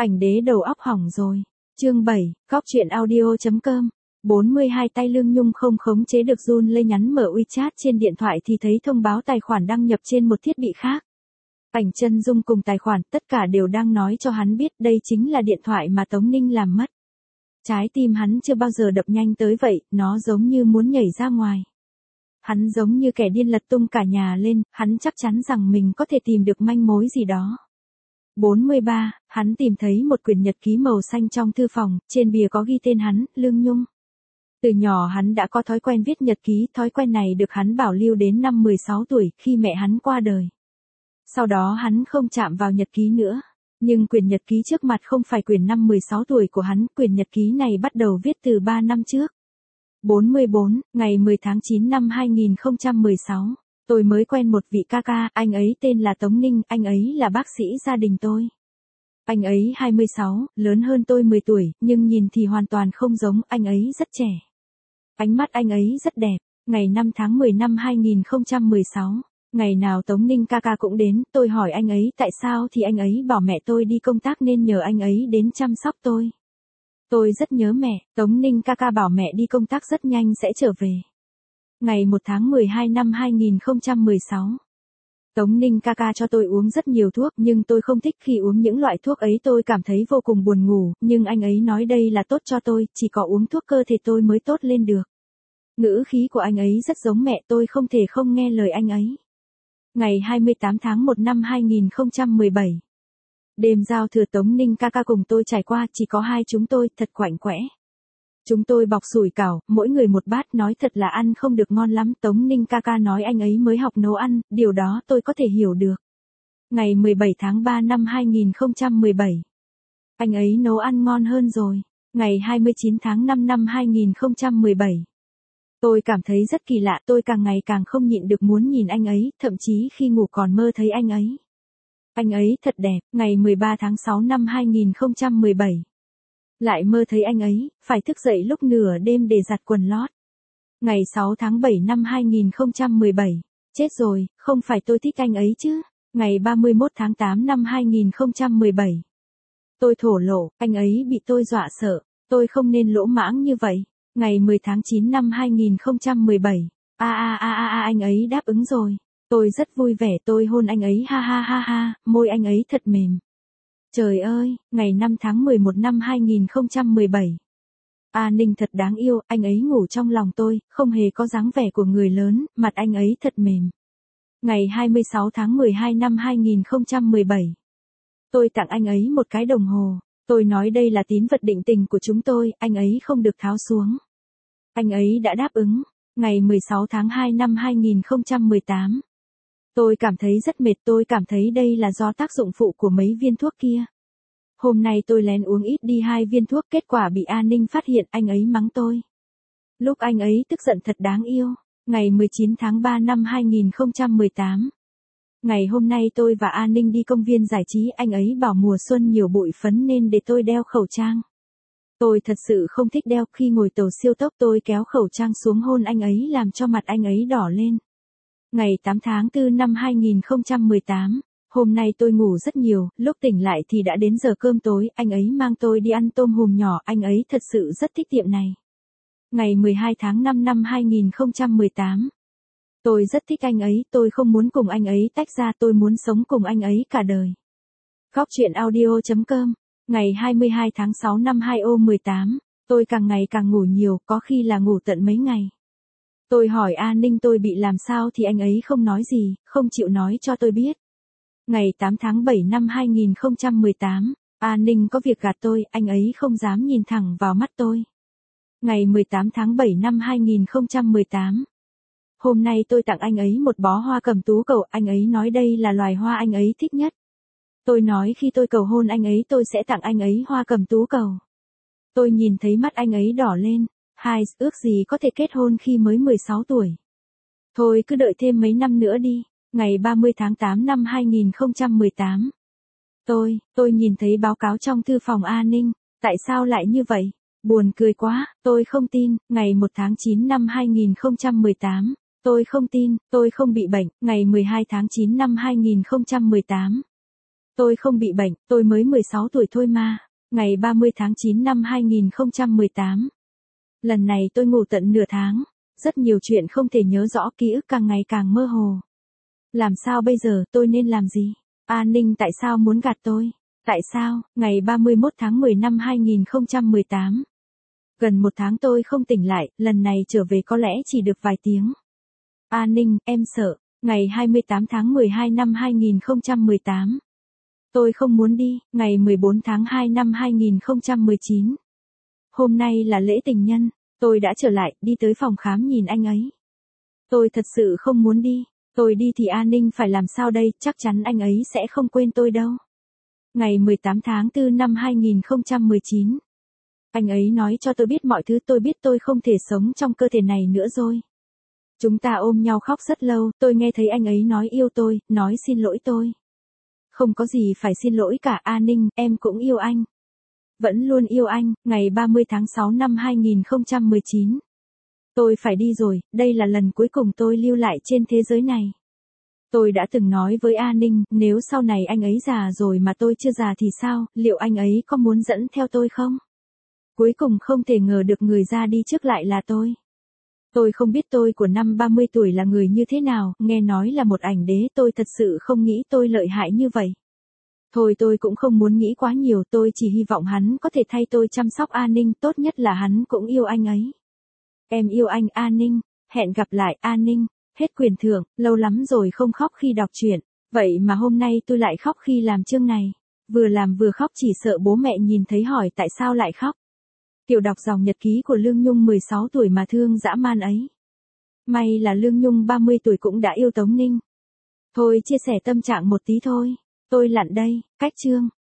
Ảnh đế đầu óc hỏng rồi. Chương 7, Góc truyện audio.com. 42 tay Lương Nhung không khống chế được run lây nhắn mở WeChat trên điện thoại thì thấy thông báo tài khoản đăng nhập trên một thiết bị khác. Ảnh chân dung cùng tài khoản tất cả đều đang nói cho hắn biết đây chính là điện thoại mà Tống Ninh làm mất. Trái tim hắn chưa bao giờ đập nhanh tới vậy, nó giống như muốn nhảy ra ngoài. Hắn giống như kẻ điên lật tung cả nhà lên, hắn chắc chắn rằng mình có thể tìm được manh mối gì đó. 43, hắn tìm thấy một quyển nhật ký màu xanh trong thư phòng, trên bìa có ghi tên hắn, Lương Nhung. Từ nhỏ hắn đã có thói quen viết nhật ký, thói quen này được hắn bảo lưu đến năm 16 tuổi, khi mẹ hắn qua đời. Sau đó hắn không chạm vào nhật ký nữa. Nhưng quyển nhật ký trước mặt không phải quyển năm 16 tuổi của hắn, quyển nhật ký này bắt đầu viết từ 3 năm trước. 44, ngày 10 tháng 9 năm 2016. Tôi mới quen một vị ca ca, anh ấy tên là Tống Ninh, anh ấy là bác sĩ gia đình tôi. Anh ấy 26, lớn hơn tôi 10 tuổi, nhưng nhìn thì hoàn toàn không giống, anh ấy rất trẻ. Ánh mắt anh ấy rất đẹp. Ngày 5 tháng 10 năm 2016, ngày nào Tống Ninh ca ca cũng đến, tôi hỏi anh ấy tại sao thì anh ấy bảo mẹ tôi đi công tác nên nhờ anh ấy đến chăm sóc tôi. Tôi rất nhớ mẹ, Tống Ninh ca ca bảo mẹ đi công tác rất nhanh sẽ trở về. Ngày 1 tháng 12 năm 2016. Tống Ninh ca ca cho tôi uống rất nhiều thuốc nhưng tôi không thích khi uống những loại thuốc ấy, tôi cảm thấy vô cùng buồn ngủ, nhưng anh ấy nói đây là tốt cho tôi, chỉ có uống thuốc cơ thể tôi mới tốt lên được. Ngữ khí của anh ấy rất giống mẹ, tôi không thể không nghe lời anh ấy. Ngày 28 tháng 1 năm 2017. Đêm giao thừa Tống Ninh ca ca cùng tôi trải qua, chỉ có hai chúng tôi, thật quạnh quẽ. Chúng tôi bọc sủi cảo, mỗi người một bát, nói thật là ăn không được ngon lắm. Tống Ninh ca ca nói anh ấy mới học nấu ăn, điều đó tôi có thể hiểu được. Ngày 17 tháng 3 năm 2017. Anh ấy nấu ăn ngon hơn rồi. Ngày 29 tháng 5 năm 2017. Tôi cảm thấy rất kỳ lạ, tôi càng ngày càng không nhịn được muốn nhìn anh ấy, thậm chí khi ngủ còn mơ thấy anh ấy. Anh ấy thật đẹp. Ngày 13 tháng 6 năm 2017. Lại mơ thấy anh ấy, phải thức dậy lúc nửa đêm để giặt quần lót. Ngày 6 tháng 7 năm 2017. Chết rồi, không phải tôi thích anh ấy chứ. Ngày 31 tháng 8 năm 2017. Tôi thổ lộ, anh ấy bị tôi dọa sợ. Tôi không nên lỗ mãng như vậy. Ngày 10 tháng 9 năm 2017. Anh ấy đáp ứng rồi. Tôi rất vui vẻ, tôi hôn anh ấy ha ha ha ha, môi anh ấy thật mềm. Trời ơi, ngày 5 tháng 11 năm 2017. Ninh thật đáng yêu, anh ấy ngủ trong lòng tôi, không hề có dáng vẻ của người lớn, mặt anh ấy thật mềm. Ngày 26 tháng 12 năm 2017. Tôi tặng anh ấy một cái đồng hồ. Tôi nói đây là tín vật định tình của chúng tôi, anh ấy không được tháo xuống. Anh ấy đã đáp ứng. Ngày 16 tháng 2 năm 2018. Tôi cảm thấy rất mệt, tôi cảm thấy đây là do tác dụng phụ của mấy viên thuốc kia. Hôm nay tôi lén uống ít đi 2 viên thuốc, kết quả bị An Ninh phát hiện, anh ấy mắng tôi. Lúc anh ấy tức giận thật đáng yêu. Ngày 19 tháng 3 năm 2018. Ngày hôm nay tôi và An Ninh đi công viên giải trí, anh ấy bảo mùa xuân nhiều bụi phấn nên để tôi đeo khẩu trang. Tôi thật sự không thích đeo, khi ngồi tàu siêu tốc tôi kéo khẩu trang xuống hôn anh ấy làm cho mặt anh ấy đỏ lên. Ngày 8 tháng 4 năm 2018, hôm nay tôi ngủ rất nhiều, lúc tỉnh lại thì đã đến giờ cơm tối, anh ấy mang tôi đi ăn tôm hùm nhỏ, anh ấy thật sự rất thích tiệm này. Ngày 12 tháng 5 năm 2018, tôi rất thích anh ấy, tôi không muốn cùng anh ấy tách ra, tôi muốn sống cùng anh ấy cả đời. Góc truyện audio.com, ngày 22 tháng 6 năm 2018, tôi càng ngày càng ngủ nhiều, có khi là ngủ tận mấy ngày. Tôi hỏi An Ninh tôi bị làm sao thì anh ấy không nói gì, không chịu nói cho tôi biết. Ngày 8 tháng 7 năm 2018, An Ninh có việc gạt tôi, anh ấy không dám nhìn thẳng vào mắt tôi. Ngày 18 tháng 7 năm 2018. Hôm nay tôi tặng anh ấy một bó hoa cẩm tú cầu, anh ấy nói đây là loài hoa anh ấy thích nhất. Tôi nói khi tôi cầu hôn anh ấy tôi sẽ tặng anh ấy hoa cẩm tú cầu. Tôi nhìn thấy mắt anh ấy đỏ lên. Ước gì có thể kết hôn khi mới 16 tuổi. Thôi cứ đợi thêm mấy năm nữa đi. Ngày 30 tháng 8 năm 2018. Tôi nhìn thấy báo cáo trong thư phòng An Ninh. Tại sao lại như vậy? Buồn cười quá, tôi không tin. Ngày 1 tháng 9 năm 2018. Tôi không tin, tôi không bị bệnh. Ngày 12 tháng 9 năm 2018. Tôi không bị bệnh, tôi mới 16 tuổi thôi mà. Ngày 30 tháng 9 năm 2018. Lần này tôi ngủ tận nửa tháng. Rất nhiều chuyện không thể nhớ rõ, ký ức càng ngày càng mơ hồ. Làm sao bây giờ, tôi nên làm gì? An Ninh tại sao muốn gạt tôi? Tại sao, ngày 31 tháng 10 năm 2018. Gần một tháng tôi không tỉnh lại, lần này trở về có lẽ chỉ được vài tiếng. An Ninh, em sợ. Ngày 28 tháng 12 năm 2018. Tôi không muốn đi, ngày 14 tháng 2 năm 2019. Hôm nay là lễ tình nhân, tôi đã trở lại, đi tới phòng khám nhìn anh ấy. Tôi thật sự không muốn đi, tôi đi thì An Ninh phải làm sao đây, chắc chắn anh ấy sẽ không quên tôi đâu. Ngày 18 tháng 4 năm 2019. Anh ấy nói cho tôi biết mọi thứ, tôi biết tôi không thể sống trong cơ thể này nữa rồi. Chúng ta ôm nhau khóc rất lâu, tôi nghe thấy anh ấy nói yêu tôi, nói xin lỗi tôi. Không có gì phải xin lỗi cả, An Ninh, em cũng yêu anh. Vẫn luôn yêu anh, ngày 30 tháng 6 năm 2019. Tôi phải đi rồi, đây là lần cuối cùng tôi lưu lại trên thế giới này. Tôi đã từng nói với An Ninh, nếu sau này anh ấy già rồi mà tôi chưa già thì sao, liệu anh ấy có muốn dẫn theo tôi không? Cuối cùng không thể ngờ được người ra đi trước lại là tôi. Tôi không biết tôi của năm 30 tuổi là người như thế nào, nghe nói là một ảnh đế, tôi thật sự không nghĩ tôi lợi hại như vậy. Thôi tôi cũng không muốn nghĩ quá nhiều, tôi chỉ hy vọng hắn có thể thay tôi chăm sóc An Ninh, tốt nhất là hắn cũng yêu anh ấy. Em yêu anh An Ninh, hẹn gặp lại An Ninh, hết quyền thưởng, lâu lắm rồi không khóc khi đọc truyện, vậy mà hôm nay tôi lại khóc khi làm chương này. Vừa làm vừa khóc, chỉ sợ bố mẹ nhìn thấy hỏi tại sao lại khóc. Tiểu đọc dòng nhật ký của Lương Nhung 16 tuổi mà thương dã man ấy. May là Lương Nhung 30 tuổi cũng đã yêu Tống Ninh. Thôi chia sẻ tâm trạng một tí thôi. Tôi lặn đây, cách chương.